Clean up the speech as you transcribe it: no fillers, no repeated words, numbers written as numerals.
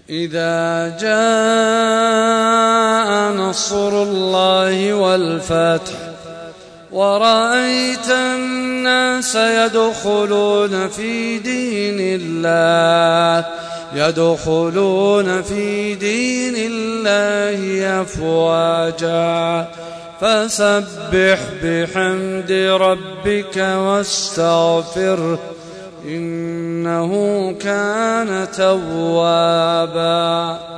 إذا جاء نصر الله والفتح ورأيت الناس يدخلون في دين الله أفواجا فسبح بحمد ربك واستغفره إنه كان توابا.